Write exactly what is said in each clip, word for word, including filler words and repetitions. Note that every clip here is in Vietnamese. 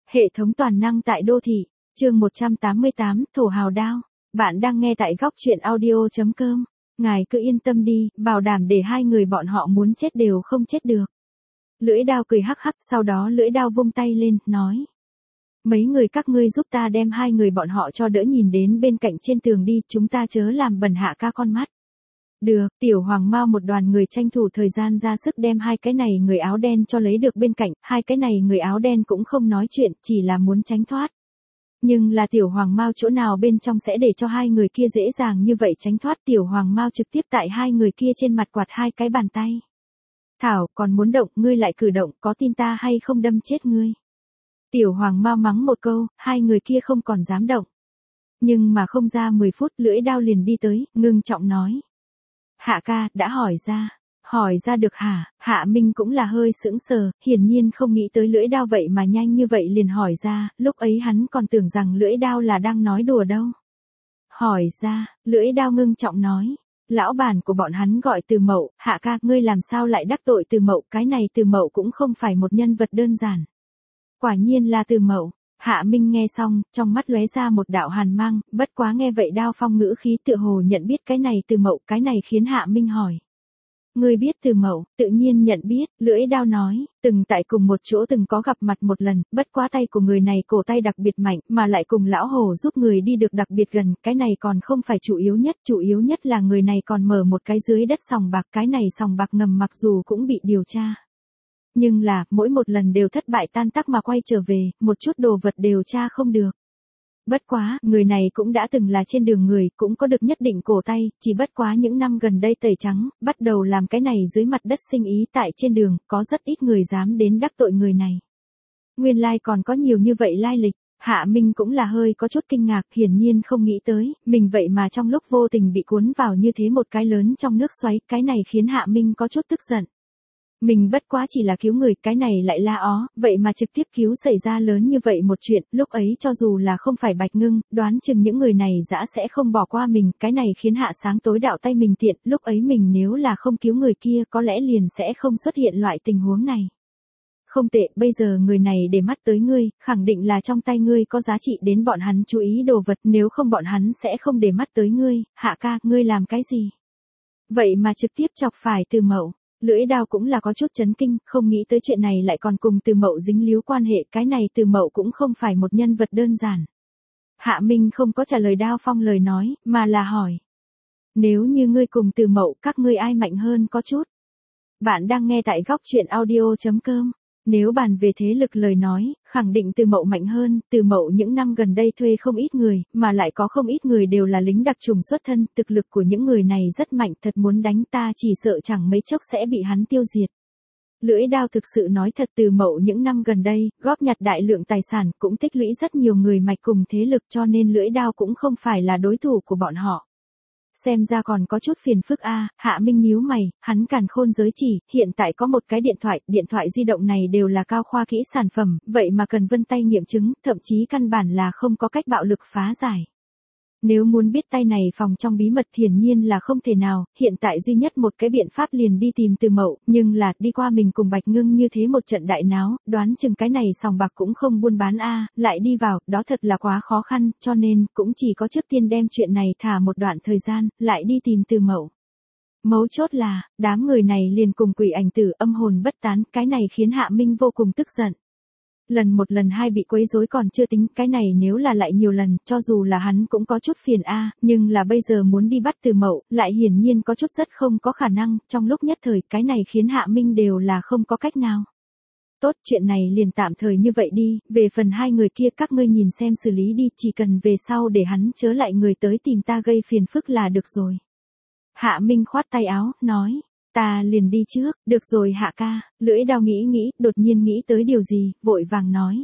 Hệ thống toàn năng tại đô thị, chương một trăm tám mươi tám, thổ hào đao. Bạn đang nghe tại góc truyện audio.com. Ngài cứ yên tâm đi, bảo đảm để hai người bọn họ muốn chết đều không chết được. Lưỡi đao cười hắc hắc, sau đó lưỡi đao vung tay lên, nói. Mấy người các ngươi giúp ta đem hai người bọn họ cho đỡ nhìn đến bên cạnh trên tường đi, chúng ta chớ làm bẩn Hạ ca con mắt. Được, tiểu hoàng mao một đoàn người tranh thủ thời gian ra sức đem hai cái này người áo đen cho lấy được bên cạnh, hai cái này người áo đen cũng không nói chuyện, chỉ là muốn tránh thoát. Nhưng là tiểu hoàng mao chỗ nào bên trong sẽ để cho hai người kia dễ dàng như vậy tránh thoát, tiểu hoàng mao trực tiếp tại hai người kia trên mặt quạt hai cái bàn tay. Thảo, còn muốn động, ngươi lại cử động, có tin ta hay không đâm chết ngươi. Tiểu hoàng mao mắng một câu, hai người kia không còn dám động. Nhưng mà không ra mười phút lưỡi đao liền đi tới, ngưng trọng nói. Hạ ca, đã hỏi ra. Hỏi ra được hả? Hạ Minh cũng là hơi sững sờ, hiển nhiên không nghĩ tới lưỡi đao vậy mà nhanh như vậy liền hỏi ra, lúc ấy hắn còn tưởng rằng lưỡi đao là đang nói đùa đâu. Hỏi ra, lưỡi đao ngưng trọng nói. Lão bản của bọn hắn gọi Từ Mậu, Hạ ca, ngươi làm sao lại đắc tội Từ Mậu, cái này Từ Mậu cũng không phải một nhân vật đơn giản. Quả nhiên là Từ Mậu. Hạ Minh nghe xong, trong mắt lóe ra một đạo hàn mang, bất quá nghe vậy Đao Phong ngữ khí tựa hồ nhận biết cái này Từ Mậu, cái này khiến Hạ Minh hỏi. Ngươi biết Từ Mậu? Tự nhiên nhận biết, lưỡi đao nói, từng tại cùng một chỗ từng có gặp mặt một lần, bất quá tay của người này cổ tay đặc biệt mạnh, mà lại cùng lão hồ giúp người đi được đặc biệt gần, cái này còn không phải chủ yếu nhất, chủ yếu nhất là người này còn mở một cái dưới đất sòng bạc, cái này sòng bạc ngầm mặc dù cũng bị điều tra. Nhưng là, mỗi một lần đều thất bại tan tác mà quay trở về, một chút đồ vật đều tra không được. Bất quá, người này cũng đã từng là trên đường người, cũng có được nhất định cổ tay, chỉ bất quá những năm gần đây tẩy trắng, bắt đầu làm cái này dưới mặt đất sinh ý tại trên đường, có rất ít người dám đến đắc tội người này. Nguyên lai like còn có nhiều như vậy lai lịch, Hạ Minh cũng là hơi có chút kinh ngạc, hiển nhiên không nghĩ tới, mình vậy mà trong lúc vô tình bị cuốn vào như thế một cái lớn trong nước xoáy, cái này khiến Hạ Minh có chút tức giận. Mình bất quá chỉ là cứu người, cái này lại la ó, vậy mà trực tiếp cứu xảy ra lớn như vậy một chuyện, lúc ấy cho dù là không phải Bạch Ngưng, đoán chừng những người này dã sẽ không bỏ qua mình, cái này khiến Hạ Sáng tối đạo tay mình tiện, lúc ấy mình nếu là không cứu người kia có lẽ liền sẽ không xuất hiện loại tình huống này. Không tệ, bây giờ người này để mắt tới ngươi, khẳng định là trong tay ngươi có giá trị đến bọn hắn chú ý đồ vật, nếu không bọn hắn sẽ không để mắt tới ngươi, Hạ ca, ngươi làm cái gì? Vậy mà trực tiếp chọc phải Từ Mậu. Lưỡi đao cũng là có chút chấn kinh, không nghĩ tới chuyện này lại còn cùng Từ Mậu dính líu quan hệ, cái này Từ Mậu cũng không phải một nhân vật đơn giản. Hạ Minh không có trả lời Đao Phong lời nói, mà là hỏi. Nếu như ngươi cùng Từ Mậu, các ngươi ai mạnh hơn có chút? Bạn đang nghe tại góc truyện audio.com. Nếu bàn về thế lực lời nói, khẳng định Từ Mậu mạnh hơn, Từ Mậu những năm gần đây thuê không ít người, mà lại có không ít người đều là lính đặc trùng xuất thân, thực lực của những người này rất mạnh, thật muốn đánh ta chỉ sợ chẳng mấy chốc sẽ bị hắn tiêu diệt. Lưỡi đao thực sự nói thật, Từ Mậu những năm gần đây, góp nhặt đại lượng tài sản, cũng tích lũy rất nhiều người mạch cùng thế lực, cho nên lưỡi đao cũng không phải là đối thủ của bọn họ. Xem ra còn có chút phiền phức a. Hạ Minh nhíu mày, hắn càn khôn giới chỉ, hiện tại có một cái điện thoại, điện thoại di động này đều là cao khoa kỹ sản phẩm, vậy mà cần vân tay nghiệm chứng, thậm chí căn bản là không có cách bạo lực phá giải. Nếu muốn biết tay này phòng trong bí mật hiển nhiên là không thể nào, hiện tại duy nhất một cái biện pháp liền đi tìm Từ Mậu, nhưng là đi qua mình cùng Bạch Ngưng như thế một trận đại náo, đoán chừng cái này sòng bạc cũng không buôn bán a, lại đi vào, đó thật là quá khó khăn, cho nên cũng chỉ có trước tiên đem chuyện này thả một đoạn thời gian, lại đi tìm Từ Mậu. Mấu chốt là, đám người này liền cùng quỷ ảnh tử âm hồn bất tán, cái này khiến Hạ Minh vô cùng tức giận. Lần một lần hai bị quấy rối còn chưa tính, cái này nếu là lại nhiều lần, cho dù là hắn cũng có chút phiền a, nhưng là bây giờ muốn đi bắt Từ Mậu, lại hiển nhiên có chút rất không có khả năng, trong lúc nhất thời, cái này khiến Hạ Minh đều là không có cách nào. Tốt, chuyện này liền tạm thời như vậy đi, về phần hai người kia các ngươi nhìn xem xử lý đi, chỉ cần về sau để hắn chớ lại người tới tìm ta gây phiền phức là được rồi. Hạ Minh khoát tay áo, nói. Ta liền đi trước, được rồi Hạ ca, lưỡi đao nghĩ nghĩ, đột nhiên nghĩ tới điều gì, vội vàng nói.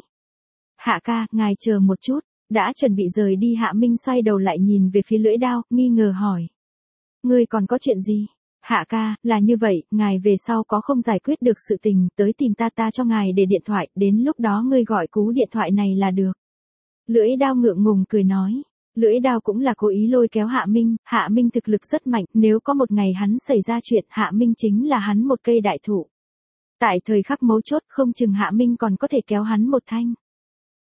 Hạ ca, ngài chờ một chút, đã chuẩn bị rời đi Hạ Minh xoay đầu lại nhìn về phía lưỡi đao, nghi ngờ hỏi. Ngươi còn có chuyện gì? Hạ ca, là như vậy, ngài về sau có không giải quyết được sự tình, tới tìm ta ta cho ngài để điện thoại, đến lúc đó ngươi gọi cú điện thoại này là được. Lưỡi đao ngượng ngùng cười nói. Lưỡi đao cũng là cố ý lôi kéo Hạ Minh, Hạ Minh thực lực rất mạnh, nếu có một ngày hắn xảy ra chuyện, Hạ Minh chính là hắn một cây đại thụ. Tại thời khắc mấu chốt không chừng Hạ Minh còn có thể kéo hắn một thanh.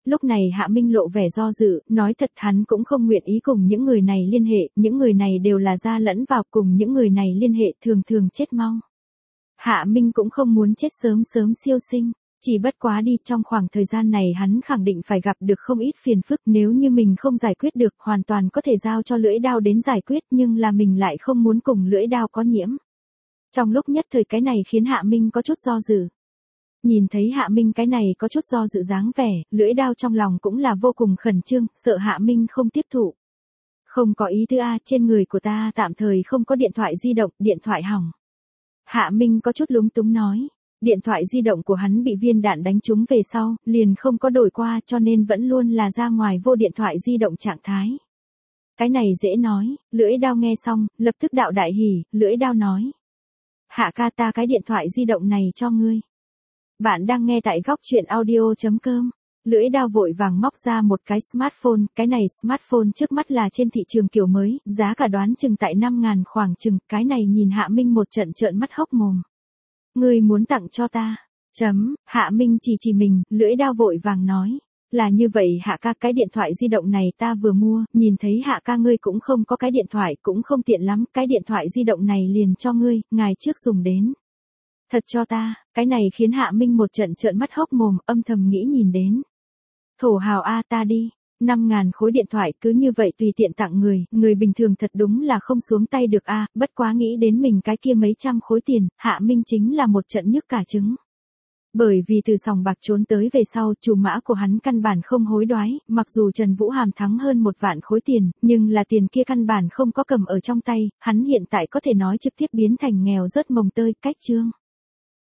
Lúc này Hạ Minh lộ vẻ do dự, nói thật hắn cũng không nguyện ý cùng những người này liên hệ, những người này đều là ra lẫn vào, cùng những người này liên hệ thường thường chết mau. Hạ Minh cũng không muốn chết sớm sớm siêu sinh, chỉ bất quá đi trong khoảng thời gian này hắn khẳng định phải gặp được không ít phiền phức, nếu như mình không giải quyết được hoàn toàn có thể giao cho lưỡi đao đến giải quyết, nhưng là mình lại không muốn cùng lưỡi đao có nhiễm. Trong lúc nhất thời cái này khiến Hạ Minh có chút do dự. Nhìn thấy Hạ Minh cái này có chút do dự dáng vẻ, lưỡi đao trong lòng cũng là vô cùng khẩn trương, sợ Hạ Minh không tiếp thụ. Không có ý thứ a, trên người của ta tạm thời không có điện thoại di động, điện thoại hỏng. Hạ Minh có chút lúng túng nói, điện thoại di động của hắn bị viên đạn đánh trúng về sau, liền không có đổi qua cho nên vẫn luôn là ra ngoài vô điện thoại di động trạng thái. Cái này dễ nói, lưỡi đao nghe xong, lập tức đạo đại hỉ, lưỡi đao nói. Hạ ca ta cái điện thoại di động này cho ngươi. Bạn đang nghe tại góc truyện audio chấm com. Lưỡi đao vội vàng móc ra một cái smartphone, cái này smartphone trước mắt là trên thị trường kiểu mới, giá cả đoán chừng tại năm ngàn khoảng chừng, cái này nhìn Hạ Minh một trận trợn mắt hốc mồm. Ngươi muốn tặng cho ta, chấm, Hạ Minh chỉ chỉ mình, lưỡi đao vội vàng nói. Là như vậy Hạ ca, cái điện thoại di động này ta vừa mua, nhìn thấy Hạ ca ngươi cũng không có cái điện thoại, cũng không tiện lắm, cái điện thoại di động này liền cho ngươi, ngày trước dùng đến. Thật cho ta, cái này khiến Hạ Minh một trận trợn mắt hốc mồm, âm thầm nghĩ nhìn đến. Thổ hào a ta đi, năm ngàn khối điện thoại cứ như vậy tùy tiện tặng người, người bình thường thật đúng là không xuống tay được a, bất quá nghĩ đến mình cái kia mấy trăm khối tiền, Hạ Minh chính là một trận nhức cả trứng. Bởi vì từ sòng bạc trốn tới về sau, chủ mã của hắn căn bản không hối đoái, mặc dù Trần Vũ Hàm thắng hơn một vạn khối tiền, nhưng là tiền kia căn bản không có cầm ở trong tay, hắn hiện tại có thể nói trực tiếp biến thành nghèo rớt mồng tơi, cách chương.